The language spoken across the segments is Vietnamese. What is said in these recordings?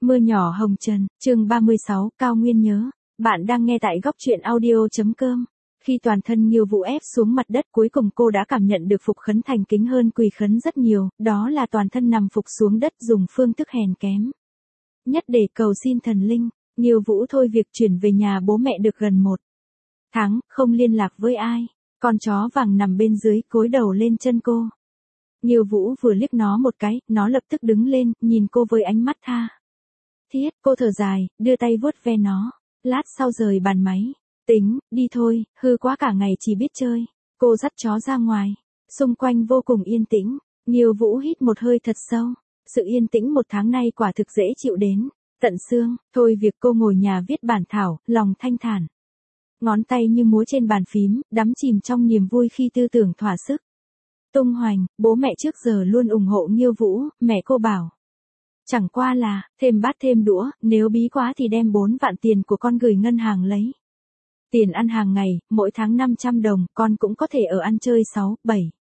Mưa nhỏ hồng trần, chương 36, Cao Nguyên nhớ. Bạn đang nghe tại góc truyện audio.com. Khi toàn thân Nghiêu Vũ ép xuống mặt đất, cuối cùng cô đã cảm nhận được phục khấn thành kính hơn quỳ khấn rất nhiều, đó là toàn thân nằm phục xuống đất dùng phương thức hèn kém nhất để cầu xin thần linh. Nghiêu Vũ thôi việc chuyển về nhà bố mẹ được gần 1 tháng, không liên lạc với ai. Con chó vàng nằm bên dưới, cúi đầu lên chân cô. Nghiêu Vũ vừa liếc nó một cái, nó lập tức đứng lên, nhìn cô với ánh mắt tha thiết. Cô thở dài, đưa tay vuốt ve nó. Lát sau rời bàn máy. Tính, đi thôi, hư quá cả ngày chỉ biết chơi. Cô dắt chó ra ngoài. Xung quanh vô cùng yên tĩnh. Nghiêu Vũ hít một hơi thật sâu. Sự yên tĩnh 1 tháng nay quả thực dễ chịu đến tận xương. Thôi việc cô ngồi nhà viết bản thảo, lòng thanh thản. Ngón tay như múa trên bàn phím, đắm chìm trong niềm vui khi tư tưởng thỏa sức. Tung hoành, bố mẹ trước giờ luôn ủng hộ Nghiêu Vũ, mẹ cô bảo. Chẳng qua là, thêm bát thêm đũa, nếu bí quá thì đem 4 vạn tiền của con gửi ngân hàng lấy. Tiền ăn hàng ngày, mỗi tháng 500 đồng, con cũng có thể ở ăn chơi 6, 7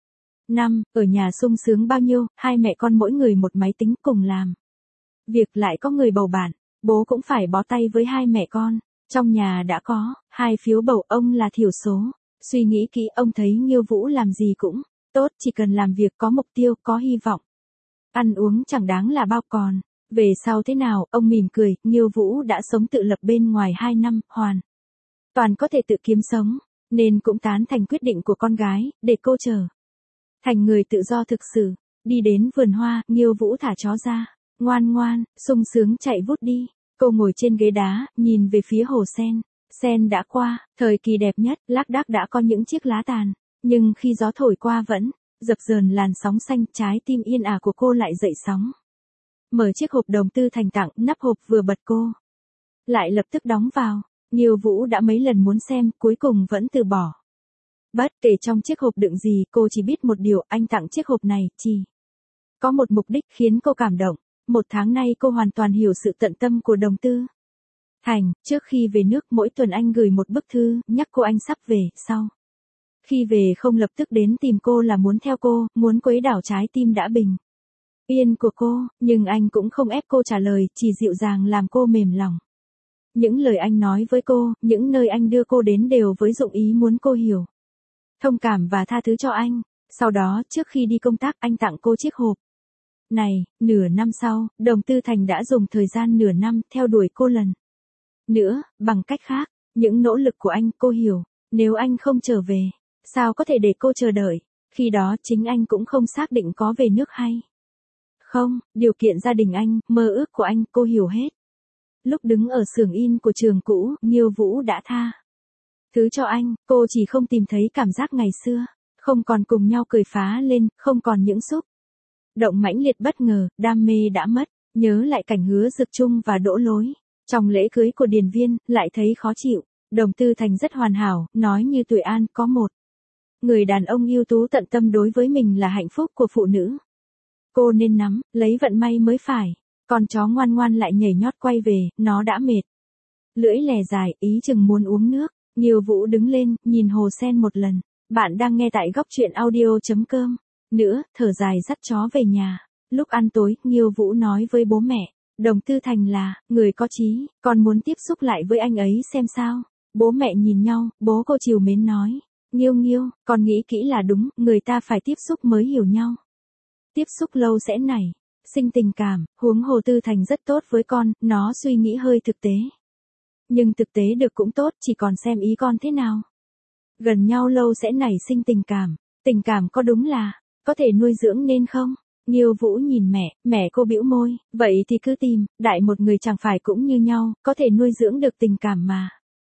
năm, ở nhà sung sướng bao nhiêu, hai mẹ con mỗi người một máy tính cùng làm. Việc lại có người bầu bạn, bố cũng phải bó tay với hai mẹ con, trong nhà đã có 2 phiếu bầu, ông là thiểu số. Suy nghĩ kỹ, ông thấy Nghiêu Vũ làm gì cũng tốt, chỉ cần làm việc có mục tiêu, có hy vọng. Ăn uống chẳng đáng là bao, còn về sau thế nào, ông mỉm cười. Nghiêu Vũ đã sống tự lập bên ngoài 2 năm, hoàn toàn có thể tự kiếm sống, nên cũng tán thành quyết định của con gái, để cô trở thành người tự do thực sự. Đi đến vườn hoa, Nghiêu Vũ thả chó ra, ngoan ngoan, sung sướng chạy vút đi. Cô ngồi trên ghế đá, nhìn về phía hồ sen. Sen đã qua, thời kỳ đẹp nhất, lác đác đã có những chiếc lá tàn, nhưng khi gió thổi qua vẫn dập dờn làn sóng xanh. Trái tim yên ả của cô lại dậy sóng. Mở chiếc hộp đồng tư thành tặng, nắp hộp vừa bật cô lại lập tức đóng vào. Nghiêu Vũ đã mấy lần muốn xem, cuối cùng vẫn từ bỏ. Bất kể trong chiếc hộp đựng gì, cô chỉ biết một điều, anh tặng chiếc hộp này chỉ có một mục đích khiến cô cảm động. 1 tháng nay cô hoàn toàn hiểu sự tận tâm của đồng tư thành. Trước khi về nước, mỗi tuần anh gửi một bức thư, nhắc cô anh sắp về. Sau khi về không lập tức đến tìm cô là muốn theo cô, muốn quấy đảo trái tim đã bình yên của cô, nhưng anh cũng không ép cô trả lời, chỉ dịu dàng làm cô mềm lòng. Những lời anh nói với cô, những nơi anh đưa cô đến đều với dụng ý muốn cô hiểu, thông cảm và tha thứ cho anh. Sau đó, trước khi đi công tác, anh tặng cô chiếc hộp này. Nửa năm sau, đồng tư thành đã dùng thời gian nửa năm theo đuổi cô lần nữa, bằng cách khác. Những nỗ lực của anh, cô hiểu, nếu anh không trở về, sao có thể để cô chờ đợi. Khi đó chính anh cũng không xác định có về nước hay không, điều kiện gia đình anh, mơ ước của anh, cô hiểu hết. Lúc đứng ở xưởng in của trường cũ, Nghiêu Vũ đã tha thứ cho anh, cô chỉ không tìm thấy cảm giác ngày xưa, không còn cùng nhau cười phá lên, không còn những xúc động mãnh liệt bất ngờ, đam mê đã mất. Nhớ lại cảnh Hứa Dực Trung và Đỗ Lối trong lễ cưới của Điền Viên, lại thấy khó chịu. Đồng tư thành rất hoàn hảo, nói như Tuổi An, có một người đàn ông ưu tú tận tâm đối với mình là hạnh phúc của phụ nữ. Cô nên nắm lấy vận may mới phải. Con chó ngoan ngoan lại nhảy nhót quay về, nó đã mệt. Lưỡi lè dài, ý chừng muốn uống nước. Nghiêu Vũ đứng lên, nhìn hồ sen một lần. Bạn đang nghe tại góc truyện audio.com. Nữa, thở dài dắt chó về nhà. Lúc ăn tối, Nghiêu Vũ nói với bố mẹ, đồng tư thành là người có chí, con muốn tiếp xúc lại với anh ấy xem sao. Bố mẹ nhìn nhau, bố cô trìu mến nói, Nghiêu, con nghĩ kỹ là đúng, người ta phải tiếp xúc mới hiểu nhau. Tiếp xúc lâu sẽ nảy sinh tình cảm, huống hồ tư thành rất tốt với con, nó suy nghĩ hơi thực tế. Nhưng thực tế được cũng tốt, chỉ còn xem ý con thế nào. Gần nhau lâu sẽ nảy sinh tình cảm có đúng là có thể nuôi dưỡng nên không? Nghiêu Vũ nhìn mẹ cô bĩu môi, vậy thì cứ tìm, đại một người chẳng phải cũng như nhau, có thể nuôi dưỡng được tình cảm mà.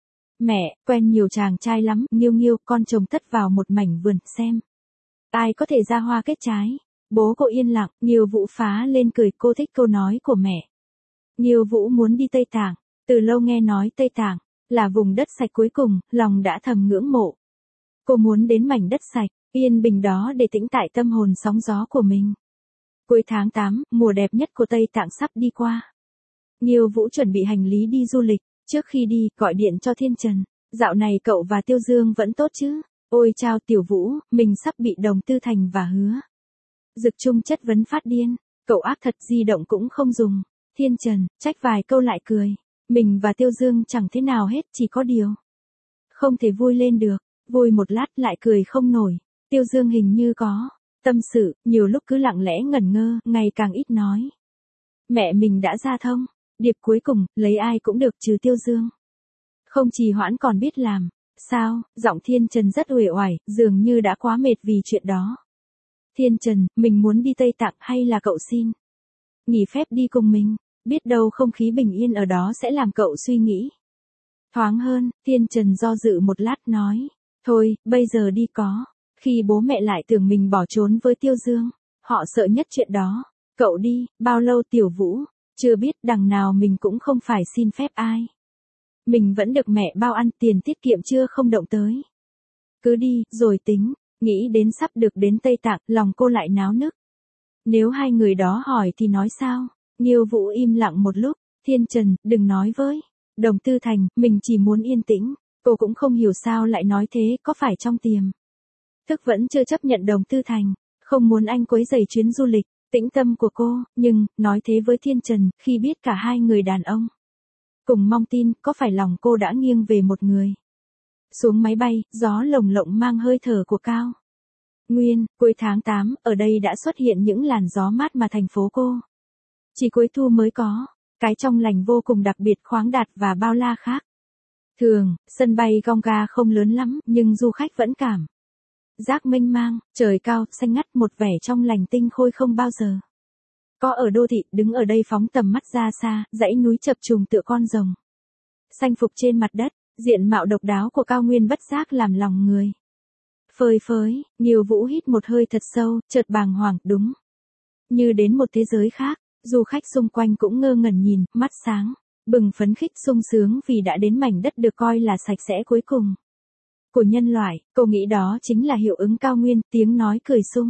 Mẹ, quen nhiều chàng trai lắm, Nghiêu, con trồng tất vào một mảnh vườn, xem ai có thể ra hoa kết trái. Bố cô yên lặng, Nghiêu Vũ phá lên cười, cô thích câu nói của mẹ. Nghiêu Vũ muốn đi Tây Tạng, từ lâu nghe nói Tây Tạng là vùng đất sạch cuối cùng, lòng đã thầm ngưỡng mộ. Cô muốn đến mảnh đất sạch, yên bình đó để tĩnh tại tâm hồn sóng gió của mình. Cuối tháng 8, mùa đẹp nhất của Tây Tạng sắp đi qua. Nghiêu Vũ chuẩn bị hành lý đi du lịch, trước khi đi, gọi điện cho Thiên Trần. Dạo này cậu và Tiêu Dương vẫn tốt chứ? Ôi chao Tiểu Vũ, mình sắp bị đồng tư thành và Hứa Dực Trung chất vấn phát điên. Cậu ác thật, di động cũng không dùng. Thiên Trần, trách vài câu lại cười. Mình và Tiêu Dương chẳng thế nào hết, chỉ có điều. Không thể vui lên được, vui một lát lại cười không nổi. Tiêu Dương hình như có tâm sự, nhiều lúc cứ lặng lẽ ngẩn ngơ, ngày càng ít nói. Mẹ mình đã ra thông điệp cuối cùng, lấy ai cũng được trừ Tiêu Dương. Không trì hoãn còn biết làm. Sao? Giọng Thiên Trần rất uể oải, dường như đã quá mệt vì chuyện đó. Thiên Trần, mình muốn đi Tây Tạng hay là cậu xin nghỉ phép đi cùng mình? Biết đâu không khí bình yên ở đó sẽ làm cậu suy nghĩ thoáng hơn. Thiên Trần do dự một lát nói. Thôi, bây giờ đi có. Khi bố mẹ lại tưởng mình bỏ trốn với Tiêu Dương. Họ sợ nhất chuyện đó. Cậu đi, bao lâu Tiểu Vũ? Chưa biết, đằng nào mình cũng không phải xin phép ai. Mình vẫn được mẹ bao ăn, tiền tiết kiệm chưa không động tới. Cứ đi, rồi tính. Nghĩ đến sắp được đến Tây Tạng, lòng cô lại náo nức. Nếu hai người đó hỏi thì nói sao? Nghiêu Vũ im lặng một lúc. Thiên Trần, đừng nói với Đồng Tư Thành, mình chỉ muốn yên tĩnh. Cô cũng không hiểu sao lại nói thế, có phải trong tiềm thức vẫn chưa chấp nhận Đồng Tư Thành, không muốn anh quấy rầy chuyến du lịch tĩnh tâm của cô, nhưng, nói thế với Thiên Trần, khi biết cả hai người đàn ông cùng mong tin, có phải lòng cô đã nghiêng về một người. Xuống máy bay, gió lồng lộng mang hơi thở của Cao Nguyên. Cuối tháng 8, ở đây đã xuất hiện những làn gió mát mà thành phố cô chỉ cuối thu mới có. Cái trong lành vô cùng đặc biệt, khoáng đạt và bao la khác thường. Sân bay Gonga không lớn lắm, nhưng du khách vẫn cảm giác mênh mang, trời cao, xanh ngắt, một vẻ trong lành tinh khôi không bao giờ có ở đô thị. Đứng ở đây phóng tầm mắt ra xa, dãy núi chập trùng tựa con rồng xanh phục trên mặt đất. Diện mạo độc đáo của cao nguyên bất giác làm lòng người phơi phới. Nghiêu Vũ hít một hơi thật sâu, chợt bàng hoàng, đúng như đến một thế giới khác. Du khách xung quanh cũng ngơ ngẩn nhìn, mắt sáng bừng phấn khích sung sướng vì đã đến mảnh đất được coi là sạch sẽ cuối cùng của nhân loại. Cô nghĩ đó chính là hiệu ứng cao nguyên. Tiếng nói cười sung.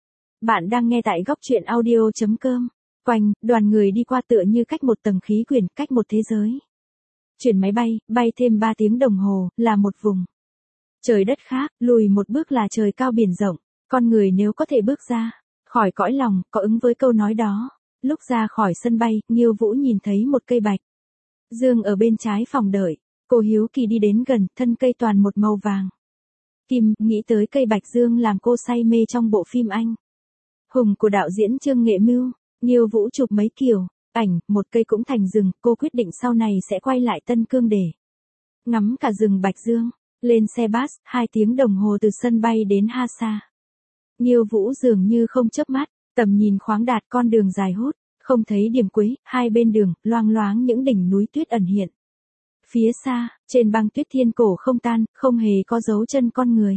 Bạn đang nghe tại góc truyện audio.com. Quanh, đoàn người đi qua tựa như cách một tầng khí quyển, cách một thế giới. Chuyển máy bay, bay thêm 3 tiếng đồng hồ, là một vùng trời đất khác. Lùi một bước là trời cao biển rộng. Con người nếu có thể bước ra khỏi cõi lòng, có ứng với câu nói đó. Lúc ra khỏi sân bay, Nghiêu Vũ nhìn thấy một cây bạch dương ở bên trái phòng đợi. Cô hiếu kỳ đi đến gần, thân cây toàn một màu vàng kim. Nghĩ tới cây bạch dương làm cô say mê trong bộ phim Anh Hùng của đạo diễn Trương Nghệ Mưu. Nghiêu Vũ chụp mấy kiểu ảnh, một cây cũng thành rừng. Cô quyết định sau này sẽ quay lại Tân Cương để ngắm cả rừng bạch dương. Lên xe bus, 2 tiếng đồng hồ từ sân bay đến Hasa. Nghiêu Vũ dường như không chớp mắt, tầm nhìn khoáng đạt, con đường dài hút, không thấy điểm cuối. Hai bên đường, loang loáng những đỉnh núi tuyết ẩn hiện. Phía xa, trên băng tuyết thiên cổ không tan, không hề có dấu chân con người.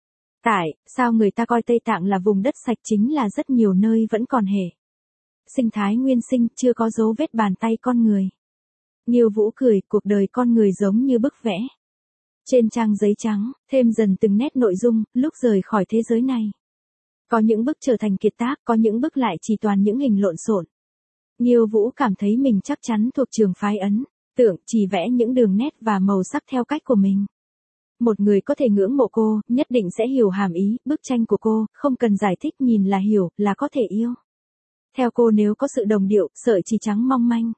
Tại sao người ta coi Tây Tạng là vùng đất sạch, chính là rất nhiều nơi vẫn còn hệ sinh thái nguyên sinh, chưa có dấu vết bàn tay con người. Nghiêu Vũ cười, cuộc đời con người giống như bức vẽ trên trang giấy trắng, thêm dần từng nét nội dung. Lúc rời khỏi thế giới này, có những bức trở thành kiệt tác, có những bức lại chỉ toàn những hình lộn xộn. Nghiêu Vũ cảm thấy mình chắc chắn thuộc trường phái ấn tượng, chỉ vẽ những đường nét và màu sắc theo cách của mình. Một người có thể ngưỡng mộ cô, nhất định sẽ hiểu hàm ý bức tranh của cô, không cần giải thích, nhìn là hiểu, là có thể yêu. Theo cô, nếu có sự đồng điệu, sợi chỉ trắng mong manh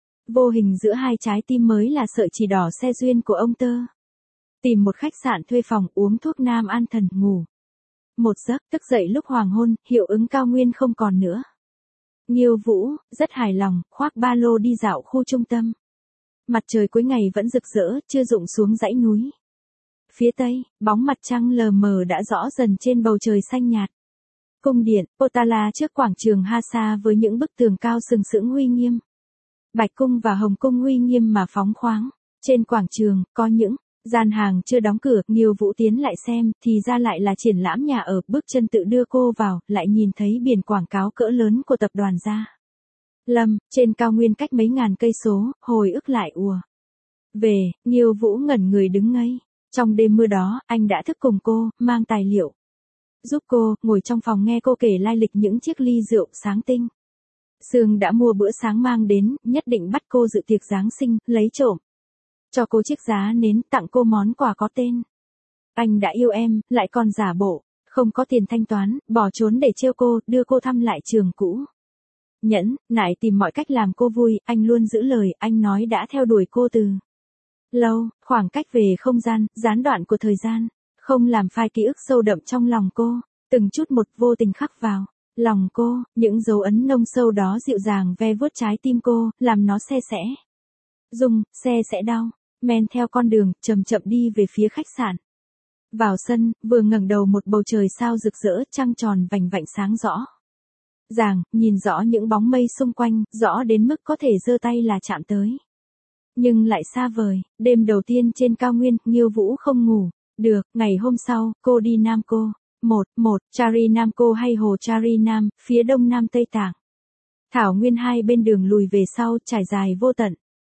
vô hình giữa hai trái tim mới là sợi chỉ đỏ xe duyên của ông Tơ. Tìm một khách sạn thuê phòng, uống thuốc nam an thần, ngủ một giấc, thức dậy lúc hoàng hôn, hiệu ứng cao nguyên không còn nữa. Nghiêu Vũ rất hài lòng, khoác ba lô đi dạo khu trung tâm. Mặt trời cuối ngày vẫn rực rỡ, chưa rụng xuống dãy núi phía tây, bóng mặt trăng lờ mờ đã rõ dần trên bầu trời xanh nhạt. Cung điện Potala trước quảng trường Hasa với những bức tường cao sừng sững uy nghiêm. Bạch cung và Hồng cung uy nghiêm mà phóng khoáng. Trên quảng trường, có những gian hàng chưa đóng cửa. Nghiêu Vũ tiến lại xem, thì ra lại là triển lãm nhà ở. Bước chân tự đưa cô vào, lại nhìn thấy biển quảng cáo cỡ lớn của tập đoàn Gia Lâm, trên cao nguyên cách mấy ngàn cây số. Hồi ức lại ùa về. Nghiêu Vũ ngẩn người đứng ngây. Trong đêm mưa đó, anh đã thức cùng cô, mang tài liệu giúp cô, ngồi trong phòng nghe cô kể lai lịch những chiếc ly rượu sáng tinh Sương đã mua bữa sáng mang đến, nhất định bắt cô dự tiệc Giáng sinh, lấy trộm cho cô chiếc giá nến, tặng cô món quà có tên Anh đã yêu em, lại còn giả bộ không có tiền thanh toán, bỏ trốn để trêu cô, đưa cô thăm lại trường cũ. nhẫn, nại tìm mọi cách làm cô vui, anh luôn giữ lời, anh nói đã theo đuổi cô từ lâu, khoảng cách về không gian, gián đoạn của thời gian, không làm phai ký ức sâu đậm trong lòng cô, từng chút một vô tình khắc vào lòng cô, những dấu ấn nông sâu đó dịu dàng ve vuốt trái tim cô, làm nó se sẻ. Rung, xe sẽ đau, men theo con đường, chậm chậm đi về phía khách sạn. Vào sân, vừa ngẩng đầu một bầu trời sao rực rỡ, trăng tròn vành vạnh sáng rõ. Ràng, nhìn rõ những bóng mây xung quanh, rõ đến mức có thể giơ tay là chạm tới. Nhưng lại xa vời, đêm đầu tiên trên cao nguyên, Nghiêu Vũ không ngủ được, ngày hôm sau, cô đi Nam Cô. Một Chari Nam Cô hay Hồ Chari Nam, phía đông nam Tây Tạng. Thảo nguyên hai bên đường lùi về sau, trải dài vô tận.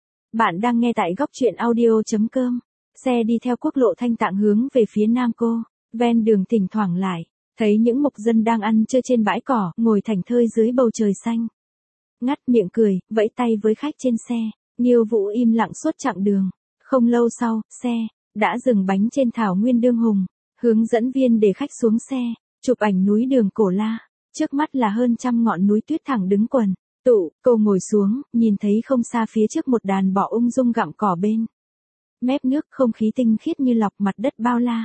Bạn đang nghe tại góc truyện audio.com. Xe đi theo quốc lộ Thanh Tạng hướng về phía Nam Cô, ven đường thỉnh thoảng lại, thấy những mục dân đang ăn chơi trên bãi cỏ, ngồi thảnh thơi dưới bầu trời xanh. Ngắt miệng cười, vẫy tay với khách trên xe, Nghiêu Vũ im lặng suốt chặng đường. Không lâu sau, xe đã dừng bánh trên thảo nguyên Đương Hùng, hướng dẫn viên để khách xuống xe, chụp ảnh núi Đường Cổ La, trước mắt là hơn trăm ngọn núi tuyết thẳng đứng quần. Cô ngồi xuống, nhìn thấy không xa phía trước một đàn bọ ung dung gặm cỏ bên mép nước, không khí tinh khiết như lọc, mặt đất bao la.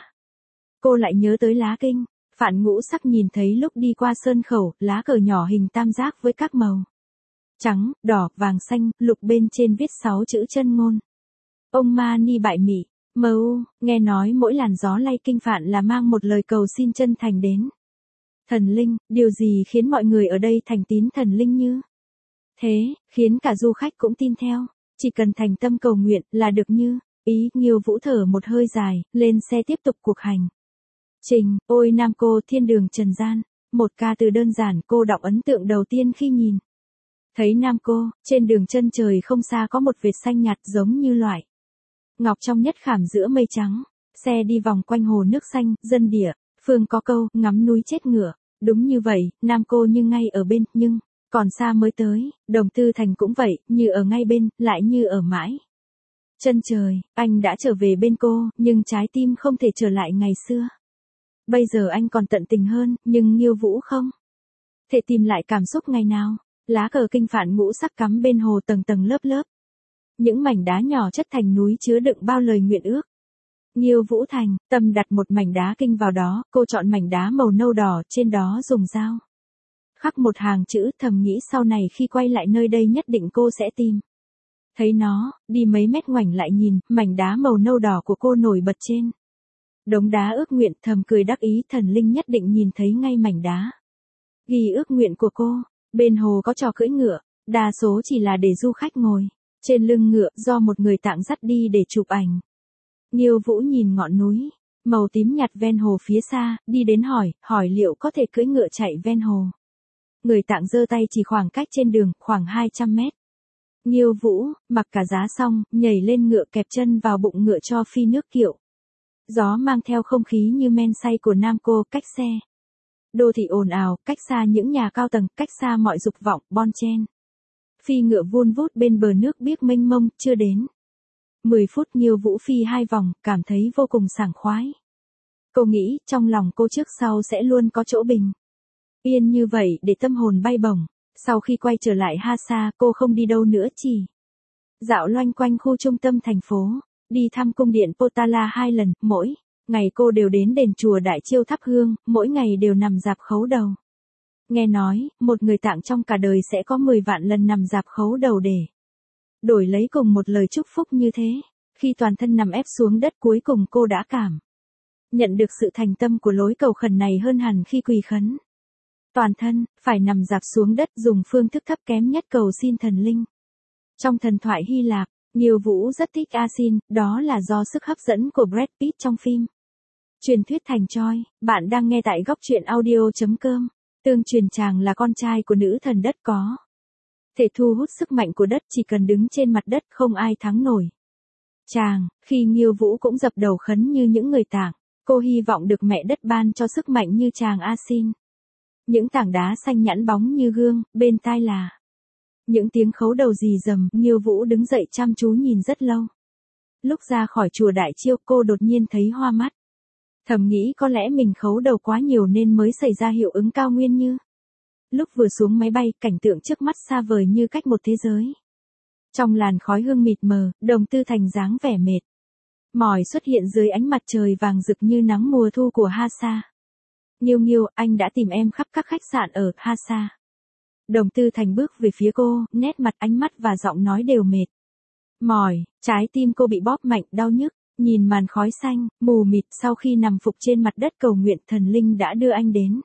Cô lại nhớ tới lá kinh, Phạn Ngũ Sắc nhìn thấy lúc đi qua sơn khẩu, lá cờ nhỏ hình tam giác với các màu trắng, đỏ, vàng, xanh, lục, bên trên viết 6 chữ chân ngôn. Ông Ma Ni Bại Mị, M.U, nghe nói mỗi làn gió lay kinh Phạn là mang một lời cầu xin chân thành đến thần linh, điều gì khiến mọi người ở đây thành tín thần linh như thế, khiến cả du khách cũng tin theo, chỉ cần thành tâm cầu nguyện là được như ý. Nghiêu Vũ thở một hơi dài, lên xe tiếp tục cuộc hành trình. Ôi Nam Cô, thiên đường trần gian, một ca từ đơn giản cô đọc ấn tượng đầu tiên khi nhìn thấy Nam Cô. Trên đường chân trời không xa có một vệt xanh nhạt giống như loại ngọc trong nhất khảm giữa mây trắng. Xe đi vòng quanh hồ nước xanh, dân địa phương có câu ngắm núi chết ngựa. Đúng như vậy, Nam Cô như ngay ở bên, nhưng còn xa mới tới. Đồng Tư Thành cũng vậy, như ở ngay bên, lại như ở mãi chân trời. Anh đã trở về bên cô, nhưng trái tim không thể trở lại ngày xưa. Bây giờ anh còn tận tình hơn, nhưng Nghiêu Vũ không thể tìm lại cảm xúc ngày nào. Lá cờ kinh Phạn Ngũ Sắc cắm bên hồ tầng tầng lớp lớp. Những mảnh đá nhỏ chất thành núi chứa đựng bao lời nguyện ước. Nghiêu Vũ thành tâm đặt một mảnh đá kinh vào đó, cô chọn mảnh đá màu nâu đỏ, trên đó dùng dao khắc một hàng chữ, thầm nghĩ sau này khi quay lại nơi đây nhất định cô sẽ tìm thấy nó. Đi mấy mét ngoảnh lại nhìn, mảnh đá màu nâu đỏ của cô nổi bật trên đống đá ước nguyện, thầm cười đắc ý, thần linh nhất định nhìn thấy ngay mảnh đá ghi ước nguyện của cô. Bên hồ có trò cưỡi ngựa, đa số chỉ là để du khách ngồi trên lưng ngựa, do một người Tạng dắt đi để chụp ảnh. Nghiêu Vũ nhìn ngọn núi màu tím nhạt ven hồ phía xa, đi đến hỏi liệu có thể cưỡi ngựa chạy ven hồ. Người Tạng giơ tay chỉ khoảng cách trên đường, khoảng 200 mét. Nghiêu Vũ mặc cả giá xong, nhảy lên ngựa, kẹp chân vào bụng ngựa cho phi nước kiệu. Gió mang theo không khí như men say của Nam Cô. Cách xe đô thị ồn ào, cách xa những nhà cao tầng, cách xa mọi dục vọng, bon chen. Phi ngựa vun vút bên bờ nước biếc mênh mông, chưa đến 10 phút Nghiêu Vũ phi 2 vòng, cảm thấy vô cùng sảng khoái. Cô nghĩ, trong lòng cô trước sau sẽ luôn có chỗ bình yên như vậy để tâm hồn bay bổng. Sau khi quay trở lại Hasa, cô không đi đâu nữa, chỉ dạo loanh quanh khu trung tâm thành phố, đi thăm cung điện Potala 2 lần, mỗi ngày cô đều đến đền chùa Đại Chiêu thắp hương, mỗi ngày đều nằm rạp khấu đầu. Nghe nói, một người Tạng trong cả đời sẽ có 10 vạn lần nằm rạp khấu đầu để đổi lấy cùng một lời chúc phúc như thế. Khi toàn thân nằm ép xuống đất, cuối cùng cô đã cảm nhận được sự thành tâm của lối cầu khẩn này hơn hẳn khi quỳ khấn. Toàn thân phải nằm rạp xuống đất, dùng phương thức thấp kém nhất cầu xin thần linh. Trong thần thoại Hy Lạp, Nghiêu Vũ rất thích Asin, đó là do sức hấp dẫn của Brad Pitt trong phim truyền thuyết thành Troy. Bạn đang nghe tại góc truyện audio.com. Tương truyền chàng là con trai của nữ thần đất, có thể thu hút sức mạnh của đất, chỉ cần đứng trên mặt đất không ai thắng nổi chàng. Khi Nghiêu Vũ cũng dập đầu khấn như những người Tạng, cô hy vọng được mẹ đất ban cho sức mạnh như chàng Asin. Những tảng đá xanh nhẵn bóng như gương, bên tai là những tiếng khấu đầu rì rầm. Nghiêu Vũ đứng dậy chăm chú nhìn rất lâu. Lúc ra khỏi chùa Đại Chiêu, cô đột nhiên thấy hoa mắt. Thầm nghĩ có lẽ mình khấu đầu quá nhiều nên mới xảy ra hiệu ứng cao nguyên như Lúc vừa xuống máy bay, cảnh tượng trước mắt xa vời như cách một thế giới. Trong làn khói hương mịt mờ, Đồng Tư Thành dáng vẻ mệt mỏi xuất hiện dưới ánh mặt trời vàng rực như nắng mùa thu của Hasa. Nghiêu Nghiêu, anh đã tìm em khắp các khách sạn ở Hasa. Đồng Tư Thành bước về phía cô, nét mặt, ánh mắt và giọng nói đều mệt mỏi, trái tim cô bị bóp mạnh, đau nhức, nhìn màn khói xanh, mù mịt sau khi nằm phục trên mặt đất cầu nguyện thần linh đã đưa anh đến.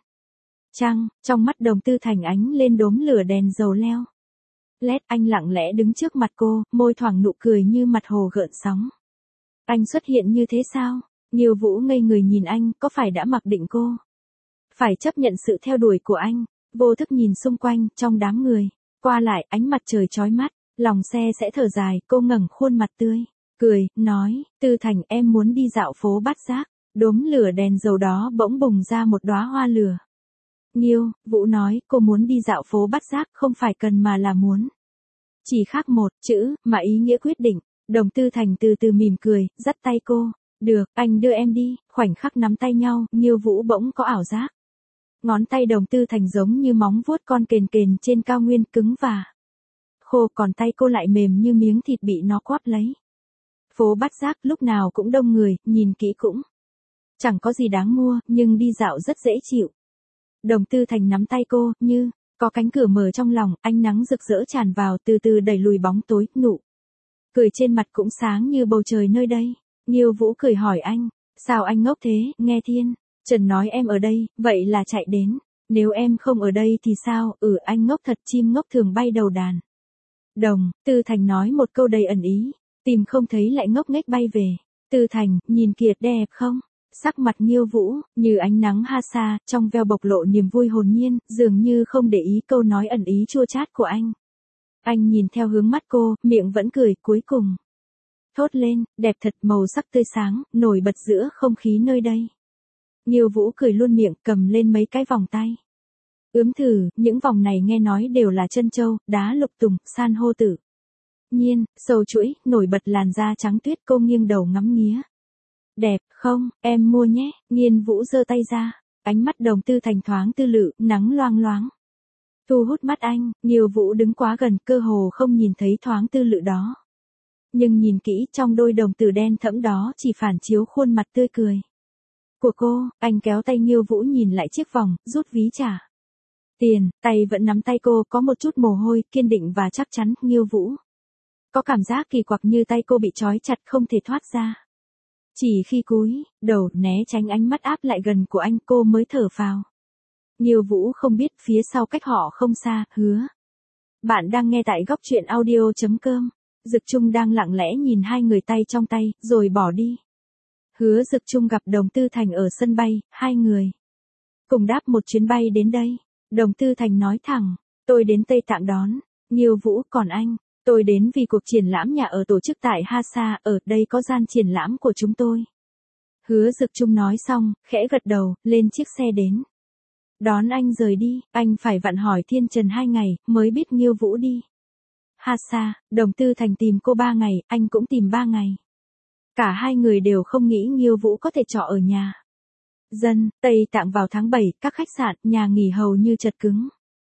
Trong mắt Đồng Tư Thành ánh lên đốm lửa đèn dầu leo. Lét, anh lặng lẽ đứng trước mặt cô, môi thoảng nụ cười như mặt hồ gợn sóng. Anh xuất hiện như thế sao? Nghiêu Vũ ngây người nhìn anh, có phải đã mặc định cô phải chấp nhận sự theo đuổi của anh? Vô thức nhìn xung quanh, trong đám người, qua lại, ánh mặt trời chói mắt, lòng xe sẽ thở dài, cô ngẩng khuôn mặt tươi cười, nói, Tư Thành, em muốn đi dạo phố Bát Giác. Đốm lửa đèn dầu đó bỗng bùng ra một đóa hoa lửa. Nghiêu Vũ nói, cô muốn đi dạo phố Bát Giác, không phải cần mà là muốn. Chỉ khác một chữ, mà ý nghĩa quyết định. Đồng Tư Thành từ từ mỉm cười, dắt tay cô. Được, anh đưa em đi. Khoảnh khắc nắm tay nhau, Nghiêu Vũ bỗng có ảo giác. Ngón tay Đồng Tư Thành giống như móng vuốt con kền kền trên cao nguyên, cứng và khô, còn tay cô lại mềm như miếng thịt bị nó quắp lấy. Phố Bát Giác lúc nào cũng đông người, nhìn kỹ cũng chẳng có gì đáng mua, nhưng đi dạo rất dễ chịu. Đồng Tư Thành nắm tay cô, như có cánh cửa mở trong lòng, ánh nắng rực rỡ tràn vào, từ từ đẩy lùi bóng tối, nụ cười trên mặt cũng sáng như bầu trời nơi đây. Nghiêu Vũ cười hỏi anh, sao anh ngốc thế? Nghe Thiên Trần nói em ở đây, vậy là chạy đến. Nếu em không ở đây thì sao? Anh ngốc thật, chim ngốc thường bay đầu đàn. Đồng Tư Thành nói một câu đầy ẩn ý, tìm không thấy lại ngốc nghếch bay về. Tư Thành, nhìn kìa, đẹp không? Sắc mặt Nghiêu Vũ, như ánh nắng Hasa, trong veo bộc lộ niềm vui hồn nhiên, dường như không để ý câu nói ẩn ý chua chát của anh. Anh nhìn theo hướng mắt cô, miệng vẫn cười, cuối cùng thốt lên, đẹp thật, màu sắc tươi sáng, nổi bật giữa không khí nơi đây. Nghiêu Vũ cười luôn miệng, cầm lên mấy cái vòng tay. Ướm thử, những vòng này nghe nói đều là trân châu, đá lục tùng, san hô tự nhiên, sầu chuỗi, nổi bật làn da trắng tuyết, cô nghiêng đầu ngắm nghía. Đẹp, không, em mua nhé. Nghiên Vũ giơ tay ra, ánh mắt Đồng Tư Thành thoáng tư lự, nắng loang loáng thu hút mắt anh. Nghiêu Vũ đứng quá gần, cơ hồ không nhìn thấy thoáng tư lự đó. Nhưng nhìn kỹ, trong đôi đồng tử đen thẫm đó chỉ phản chiếu khuôn mặt tươi cười của cô. Anh kéo tay Nghiêu Vũ nhìn lại chiếc vòng, rút ví trả tiền, tay vẫn nắm tay cô, có một chút mồ hôi, kiên định và chắc chắn. Nghiêu Vũ có cảm giác kỳ quặc như tay cô bị trói chặt không thể thoát ra. Chỉ khi cúi đầu né tránh ánh mắt áp lại gần của anh, cô mới thở phào. Nghiêu Vũ không biết phía sau cách họ không xa, hứa. Bạn đang nghe tại góc truyện audio.com. Dực Trung đang lặng lẽ nhìn hai người tay trong tay, rồi bỏ đi. Hứa Dực Trung gặp Đồng Tư Thành ở sân bay, hai người cùng đáp một chuyến bay đến đây. Đồng Tư Thành nói thẳng, tôi đến Tây Tạng đón Nghiêu Vũ, còn anh? Tôi đến vì cuộc triển lãm nhà ở tổ chức tại Hasa, ở đây có gian triển lãm của chúng tôi. Hứa Dực Trung nói xong, khẽ gật đầu, lên chiếc xe đến. Đón anh rời đi, anh phải vặn hỏi Thiên Trần 2 ngày, mới biết Nghiêu Vũ đi Hasa. Đồng Tư Thành tìm cô 3 ngày, anh cũng tìm 3 ngày. Cả hai người đều không nghĩ Nghiêu Vũ có thể trọ ở nhà dân Tây Tạng vào tháng 7, các khách sạn, nhà nghỉ hầu như chật cứng.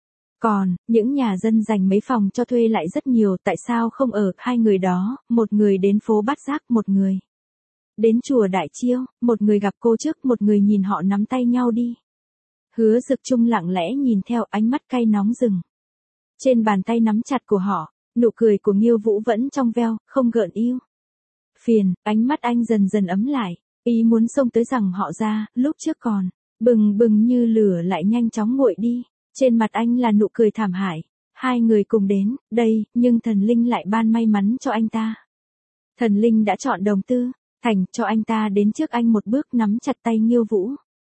Còn, những nhà dân dành mấy phòng cho thuê lại rất nhiều, tại sao không ở? Hai người đó, một người đến phố Bát Giác, một người đến chùa Đại Chiêu, một người gặp cô trước, một người nhìn họ nắm tay nhau đi. Hứa Dực Trung lặng lẽ nhìn theo, ánh mắt cay nóng rừng trên bàn tay nắm chặt của họ. Nụ cười của Nghiêu Vũ vẫn trong veo, không gợn yêu phiền. Ánh mắt anh dần dần ấm lại, ý muốn xông tới rằng họ ra, lúc trước còn bừng bừng như lửa lại nhanh chóng nguội đi. Trên mặt anh là nụ cười thảm hại. Hai người cùng đến đây, nhưng thần linh lại ban may mắn cho anh ta. Thần linh đã chọn Đồng Tư Thành cho anh ta đến trước anh một bước, nắm chặt tay Nghiêu Vũ.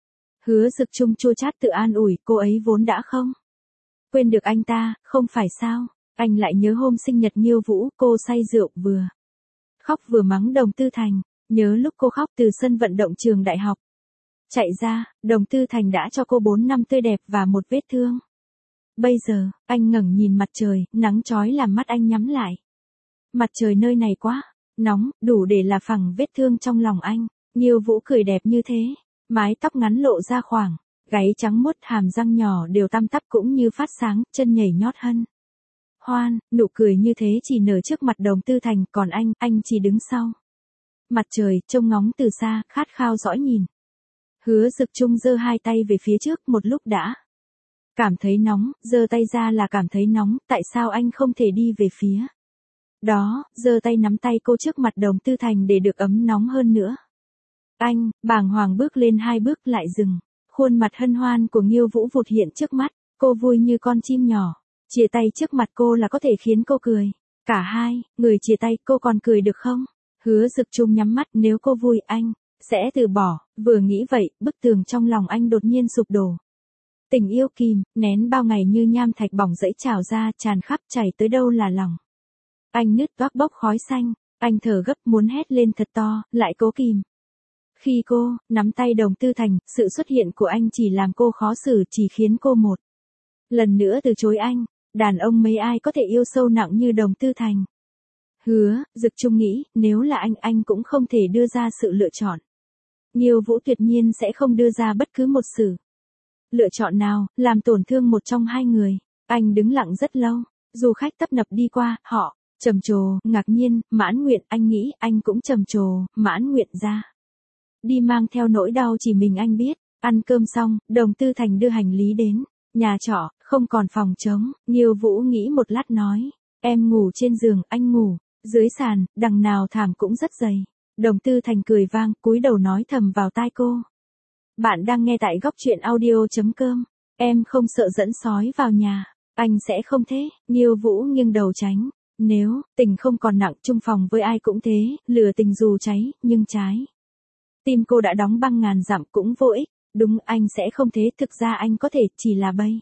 Hứa Dực Trung chua chát tự an ủi, cô ấy vốn đã không quên được anh ta, không phải sao? Anh lại nhớ hôm sinh nhật Nghiêu Vũ, cô say rượu, vừa khóc vừa mắng Đồng Tư Thành. Nhớ lúc cô khóc từ sân vận động trường đại học chạy ra, Đồng Tư Thành đã cho cô 4 năm tươi đẹp và một vết thương. Bây giờ, anh ngẩng nhìn mặt trời, nắng chói làm mắt anh nhắm lại. Mặt trời nơi này quá nóng, đủ để là phẳng vết thương trong lòng anh. Nghiêu Vũ cười đẹp như thế, mái tóc ngắn lộ ra khoảng gáy trắng muốt, hàm răng nhỏ đều tăm tắp cũng như phát sáng, chân nhảy nhót hân hoan, nụ cười như thế chỉ nở trước mặt Đồng Tư Thành, còn anh chỉ đứng sau. Mặt trời, trông ngóng từ xa, khát khao dõi nhìn. Hứa Dực Trung giơ hai tay về phía trước, một lúc đã cảm thấy nóng, giơ tay ra là cảm thấy nóng, tại sao anh không thể đi về phía đó, giơ tay nắm tay cô trước mặt Đồng Tư Thành để được ấm nóng hơn nữa. Anh, bàng hoàng bước lên hai bước lại dừng, khuôn mặt hân hoan của Nghiêu Vũ vụt hiện trước mắt, cô vui như con chim nhỏ, chia tay trước mặt cô là có thể khiến cô cười. Cả hai, người chia tay, cô còn cười được không? Hứa Dực Trung nhắm mắt, nếu cô vui anh sẽ từ bỏ, vừa nghĩ vậy, bức tường trong lòng anh đột nhiên sụp đổ. Tình yêu kìm, nén bao ngày như nham thạch bỏng rẫy trào ra, tràn khắp chảy tới đâu là lòng. Anh nứt toác bốc khói xanh, anh thở gấp muốn hét lên thật to, lại cố kìm. Khi cô nắm tay Đồng Tư Thành, sự xuất hiện của anh chỉ làm cô khó xử, chỉ khiến cô một lần nữa từ chối anh. Đàn ông mấy ai có thể yêu sâu nặng như Đồng Tư Thành. Hứa Dực Trung nghĩ, nếu là anh cũng không thể đưa ra sự lựa chọn. Nghiêu Vũ tuyệt nhiên sẽ không đưa ra bất cứ một sự lựa chọn nào, làm tổn thương một trong hai người. Anh đứng lặng rất lâu, du khách tấp nập đi qua, họ trầm trồ, ngạc nhiên, mãn nguyện, anh nghĩ anh cũng trầm trồ, mãn nguyện ra. Đi mang theo nỗi đau chỉ mình anh biết. Ăn cơm xong, Đồng Tư Thành đưa hành lý đến nhà trọ, không còn phòng trống. Nghiêu Vũ nghĩ một lát nói, em ngủ trên giường, anh ngủ dưới sàn, đằng nào thảm cũng rất dày. Đồng Tư Thành cười vang, cúi đầu nói thầm vào tai cô. Bạn đang nghe tại góc truyện audio.com. Em không sợ dẫn sói vào nhà, anh sẽ không thế. Nghiêu Vũ nghiêng đầu tránh. Nếu tình không còn nặng, chung phòng với ai cũng thế, lửa tình dù cháy, nhưng trái tim cô đã đóng băng ngàn dặm cũng vô ích. Đúng, anh sẽ không thế, thực ra anh có thể, chỉ là bây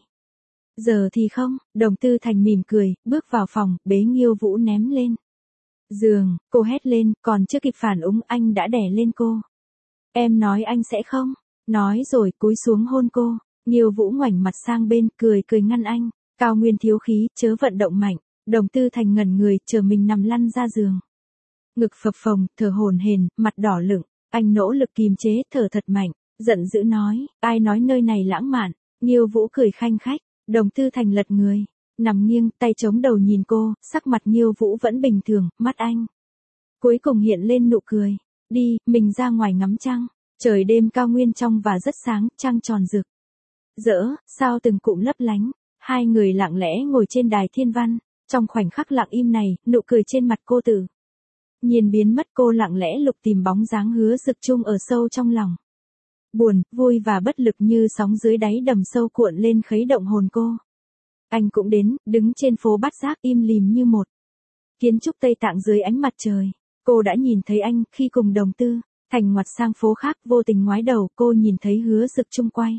giờ thì không. Đồng Tư Thành mỉm cười, bước vào phòng, bế Nghiêu Vũ ném lên giường, cô hét lên, còn chưa kịp phản ứng anh đã đè lên cô. Em nói anh sẽ không. Nói rồi cúi xuống hôn cô. Nghiêu Vũ ngoảnh mặt sang bên, cười ngăn anh. Cao Nguyên thiếu khí, chớ vận động mạnh. Đồng Tư Thành ngẩn người, chờ mình nằm lăn ra giường. Ngực phập phồng, thở hổn hển, mặt đỏ lựng. Anh nỗ lực kìm chế, thở thật mạnh, giận dữ nói, ai nói nơi này lãng mạn. Nghiêu Vũ cười khanh khách. Đồng Tư Thành lật người, nằm nghiêng, tay chống đầu nhìn cô, sắc mặt Nghiêu Vũ vẫn bình thường, mắt anh cuối cùng hiện lên nụ cười. Đi, mình ra ngoài ngắm trăng. Trời đêm cao nguyên trong và rất sáng, trăng tròn rực rỡ, sao từng cụm lấp lánh. Hai người lặng lẽ ngồi trên đài thiên văn. Trong khoảnh khắc lặng im này, nụ cười trên mặt cô tự nhiên biến mất. Cô lặng lẽ lục tìm bóng dáng Hứa Dực Trung ở sâu trong lòng. Buồn, vui và bất lực như sóng dưới đáy đầm sâu cuộn lên khuấy động hồn cô. Anh cũng đến, đứng trên phố Bát Giác im lìm như một kiến trúc Tây Tạng dưới ánh mặt trời. Cô đã nhìn thấy anh khi cùng Đồng Tư Thành ngoặt sang phố khác, vô tình ngoái đầu, cô nhìn thấy Hứa Dực Trung quay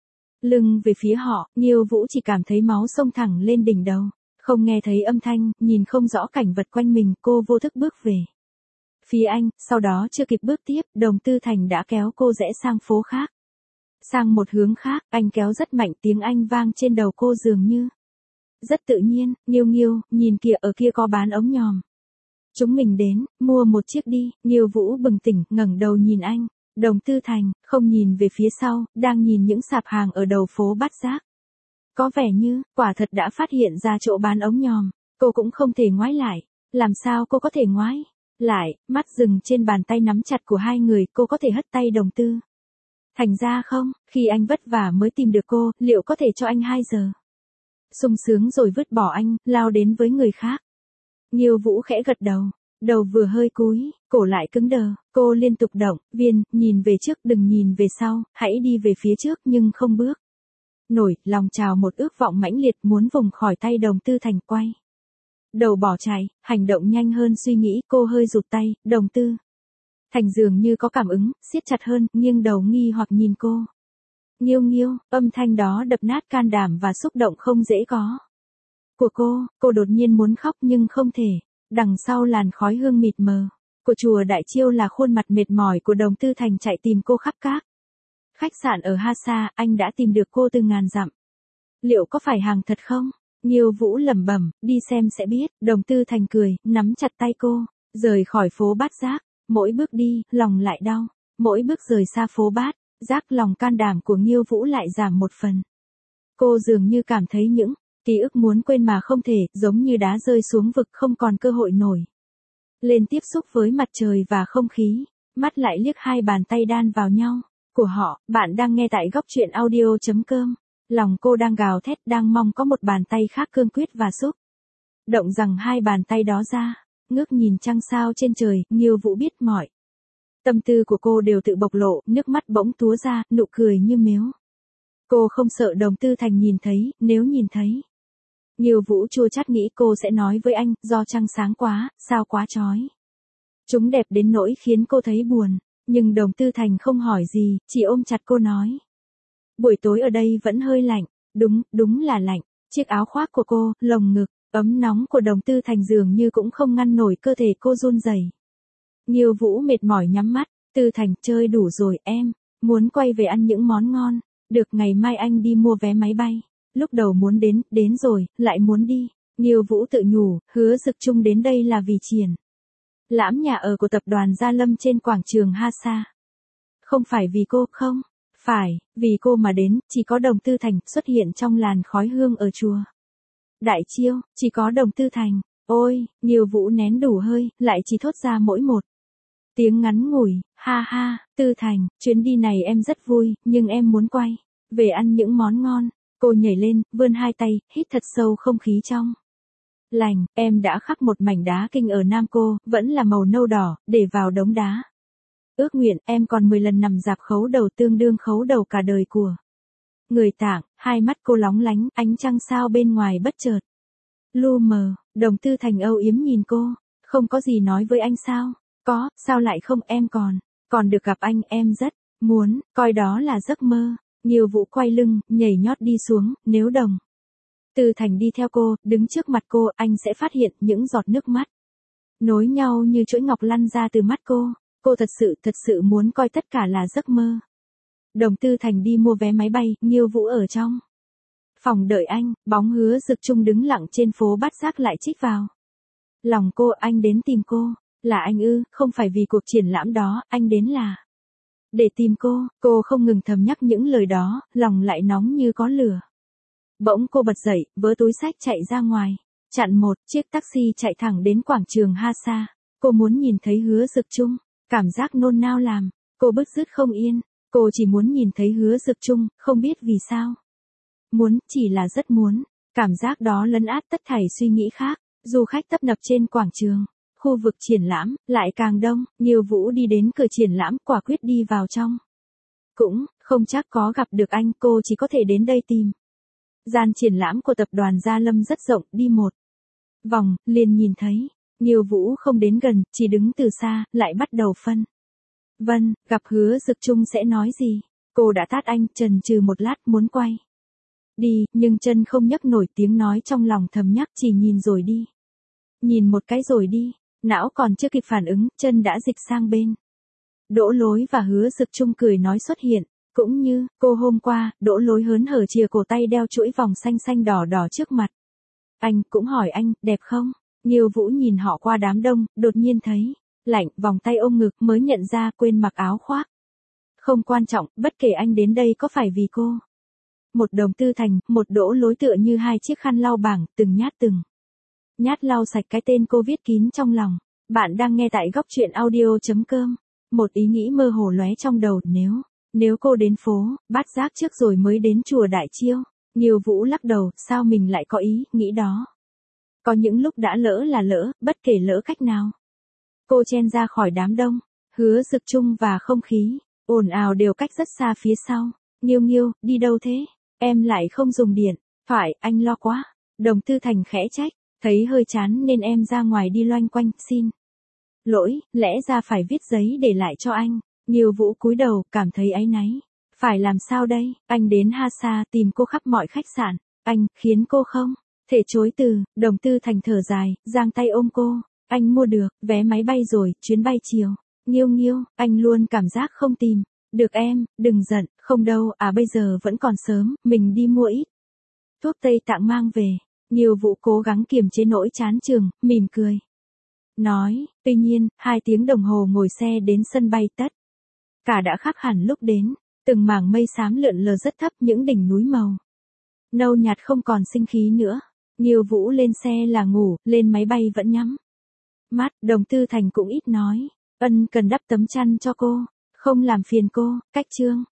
lưng về phía họ. Nghiêu Vũ chỉ cảm thấy máu xông thẳng lên đỉnh đầu, không nghe thấy âm thanh, nhìn không rõ cảnh vật quanh mình. Cô vô thức bước về phía anh, sau đó chưa kịp bước tiếp, Đồng Tư Thành đã kéo cô rẽ sang phố khác. Sang một hướng khác, anh kéo rất mạnh, tiếng Anh vang trên đầu cô dường như rất tự nhiên. Nghiêu, nhìn kìa, ở kia có bán ống nhòm. Chúng mình đến, mua một chiếc đi. Nghiêu Vũ bừng tỉnh, ngẩng đầu nhìn anh. Đồng Tư Thành, không nhìn về phía sau, đang nhìn những sạp hàng ở đầu phố Bát Giác. Có vẻ như, quả thật đã phát hiện ra chỗ bán ống nhòm. Cô cũng không thể ngoái lại. Làm sao cô có thể ngoái lại? Mắt dừng trên bàn tay nắm chặt của hai người. Cô có thể hất tay Đồng Tư Thành ra không? Khi anh vất vả mới tìm được cô, liệu có thể cho anh 2 giờ sung sướng rồi vứt bỏ anh, lao đến với người khác? Nghiêu Vũ khẽ gật đầu. Đầu vừa hơi cúi, cổ lại cứng đờ. Cô liên tục động viên, nhìn về trước, đừng nhìn về sau, hãy đi về phía trước, nhưng không bước nổi. Lòng trào một ước vọng mãnh liệt, muốn vùng khỏi tay Đồng Tư Thành, quay đầu bỏ chạy. Hành động nhanh hơn suy nghĩ, cô hơi rụt tay. Đồng Tư Thành dường như có cảm ứng, siết chặt hơn, nghiêng đầu nghi hoặc nhìn cô. Nghiêu, âm thanh đó đập nát can đảm và xúc động không dễ có của cô đột nhiên muốn khóc nhưng không thể. Đằng sau làn khói hương mịt mờ của chùa Đại Chiêu là khuôn mặt mệt mỏi của Đồng Tư Thành chạy tìm cô khắp các khách sạn ở Hasa. Anh đã tìm được cô từ ngàn dặm. Liệu có phải hàng thật không? Nghiêu Vũ lẩm bẩm, đi xem sẽ biết. Đồng Tư Thành cười, nắm chặt tay cô, rời khỏi phố Bát Giác. Mỗi bước đi, lòng lại đau. Mỗi bước rời xa phố Bát giác lòng can đảm của Nghiêu Vũ lại giảm một phần. Cô dường như cảm thấy những ký ức muốn quên mà không thể, giống như đá rơi xuống vực không còn cơ hội nổi lên tiếp xúc với mặt trời và không khí, mắt lại liếc hai bàn tay đan vào nhau của họ. Bạn đang nghe tại góc truyện audio.com. Lòng cô đang gào thét, đang mong có một bàn tay khác cương quyết và xúc động rằng hai bàn tay đó ra. Ngước nhìn trăng sao trên trời, Nghiêu Vũ biết mọi tâm tư của cô đều tự bộc lộ, nước mắt bỗng túa ra, nụ cười như mếu. Cô không sợ Đồng Tư Thành nhìn thấy, nếu nhìn thấy. Nghiêu Vũ chua chát nghĩ cô sẽ nói với anh, do trăng sáng quá, sao quá chói. Chúng đẹp đến nỗi khiến cô thấy buồn, nhưng Đồng Tư Thành không hỏi gì, chỉ ôm chặt cô nói. Buổi tối ở đây vẫn hơi lạnh, đúng là lạnh. Chiếc áo khoác của cô, lồng ngực, ấm nóng của Đồng Tư Thành dường như cũng không ngăn nổi cơ thể cô run rẩy. Nghiêu Vũ mệt mỏi nhắm mắt, Tư Thành chơi đủ rồi em, muốn quay về ăn những món ngon, được ngày mai anh đi mua vé máy bay. Lúc đầu muốn đến rồi, lại muốn đi. Nghiêu Vũ tự nhủ, Hứa Dực Trung đến đây là vì triển lãm nhà ở của tập đoàn Gia Lâm trên quảng trường Ha Sa. Không phải vì cô, không phải vì cô mà đến, chỉ có Đồng Tư Thành xuất hiện trong làn khói hương ở chùa Đại Chiêu, chỉ có Đồng Tư Thành. Ôi, Nghiêu Vũ nén đủ hơi, lại chỉ thốt ra mỗi một tiếng ngắn ngủi, ha ha. Tư Thành, chuyến đi này em rất vui, nhưng em muốn quay về ăn những món ngon. Cô nhảy lên, vươn hai tay, hít thật sâu không khí trong lành. Em đã khắc một mảnh đá kinh ở Nam Cô, vẫn là màu nâu đỏ, để vào đống đá. Ước nguyện, em còn 10 lần nằm dạp khấu đầu tương đương khấu đầu cả đời của người tảng. Hai mắt cô lóng lánh, ánh trăng sao bên ngoài bất chợt lu mờ. Đồng Tư Thành âu yếm nhìn cô. Không có gì nói với anh sao? Có, sao lại không, em còn được gặp anh, em rất muốn, coi đó là giấc mơ. Nghiêu Vũ quay lưng, nhảy nhót đi xuống, nếu Đồng Tư Thành đi theo cô, đứng trước mặt cô, anh sẽ phát hiện những giọt nước mắt nối nhau như chuỗi ngọc lăn ra từ mắt cô. Cô thật sự muốn coi tất cả là giấc mơ. Đồng Tư Thành đi mua vé máy bay, Nghiêu Vũ ở trong phòng đợi anh, bóng Hứa Dực Trung đứng lặng trên phố Bát Giác lại chích vào lòng cô. Anh đến tìm cô, là anh ư? Không phải vì cuộc triển lãm đó, anh đến là để tìm cô không ngừng thầm nhắc những lời đó, lòng lại nóng như có lửa. Bỗng cô bật dậy, vớ túi xách chạy ra ngoài, chặn một chiếc taxi chạy thẳng đến quảng trường Ha Sa. Cô muốn nhìn thấy Hứa Dực Trung, cảm giác nôn nao làm cô bứt rứt không yên. Cô chỉ muốn nhìn thấy Hứa Dực Trung, không biết vì sao. Muốn, chỉ là rất muốn. Cảm giác đó lấn át tất thảy suy nghĩ khác. Du khách tấp nập trên quảng trường. Khu vực triển lãm, lại càng đông. Nghiêu Vũ đi đến cửa triển lãm, quả quyết đi vào trong. Cũng, không chắc có gặp được anh, cô chỉ có thể đến đây tìm. Gian triển lãm của tập đoàn Gia Lâm rất rộng, đi một vòng, liền nhìn thấy. Nghiêu Vũ không đến gần, chỉ đứng từ xa, lại bắt đầu phân vân, gặp Hứa Dực Trung sẽ nói gì. Cô đã tát anh, chần chừ một lát muốn quay đi, nhưng chân không nhấc nổi, tiếng nói trong lòng thầm nhắc, chỉ nhìn rồi đi. Nhìn một cái rồi đi. Não còn chưa kịp phản ứng, chân đã dịch sang bên. Đỗ Lối và Hứa Dực Trung cười nói xuất hiện. Cũng như, cô hôm qua, Đỗ Lối hớn hở chìa cổ tay đeo chuỗi vòng xanh xanh đỏ đỏ trước mặt. Anh cũng hỏi anh, đẹp không? Nghiêu Vũ nhìn họ qua đám đông, đột nhiên thấy lạnh, vòng tay ôm ngực, mới nhận ra quên mặc áo khoác. Không quan trọng, bất kể anh đến đây có phải vì cô. Một Đồng Tư Thành, một Đỗ Lối tựa như hai chiếc khăn lau bảng, từng nhát lau sạch cái tên cô viết kín trong lòng. Bạn đang nghe tại góc truyện audio.com. Một ý nghĩ mơ hồ lóe trong đầu, nếu cô đến phố Bát Giác trước rồi mới đến chùa Đại Chiêu. Nghiêu Vũ lắc đầu, sao mình lại có ý nghĩ đó. Có những lúc đã lỡ là lỡ, bất kể lỡ cách nào. Cô chen ra khỏi đám đông. Hứa Dực Trung và không khí ồn ào đều cách rất xa phía sau. Nghiêu, đi đâu thế? Em lại không dùng điện thoại, anh lo quá. Đồng Tư Thành khẽ trách, thấy hơi chán nên em ra ngoài đi loanh quanh, xin lỗi, lẽ ra phải viết giấy để lại cho anh. Nghiêu Vũ cúi đầu, cảm thấy áy náy. Phải làm sao đây? Anh đến Ha Sa tìm cô khắp mọi khách sạn. Anh khiến cô không thể chối từ. Đồng Tư Thành thở dài, giang tay ôm cô. Anh mua được vé máy bay rồi, chuyến bay chiều. Nghiêu, anh luôn cảm giác không tìm được em, đừng giận, không đâu, bây giờ vẫn còn sớm, mình đi mua ít thuốc Tây Tạng mang về. Nghiêu Vũ cố gắng kiềm chế nỗi chán trường, mỉm cười nói. Tuy nhiên, 2 tiếng đồng hồ ngồi xe đến sân bay, tất cả đã khác hẳn lúc đến. Từng mảng mây xám lượn lờ rất thấp, những đỉnh núi màu nâu nhạt không còn sinh khí nữa. Nghiêu Vũ lên xe là ngủ, lên máy bay vẫn nhắm mắt. Đồng Tư Thành cũng ít nói, ân cần đắp tấm chăn cho cô, không làm phiền cô. Cách chương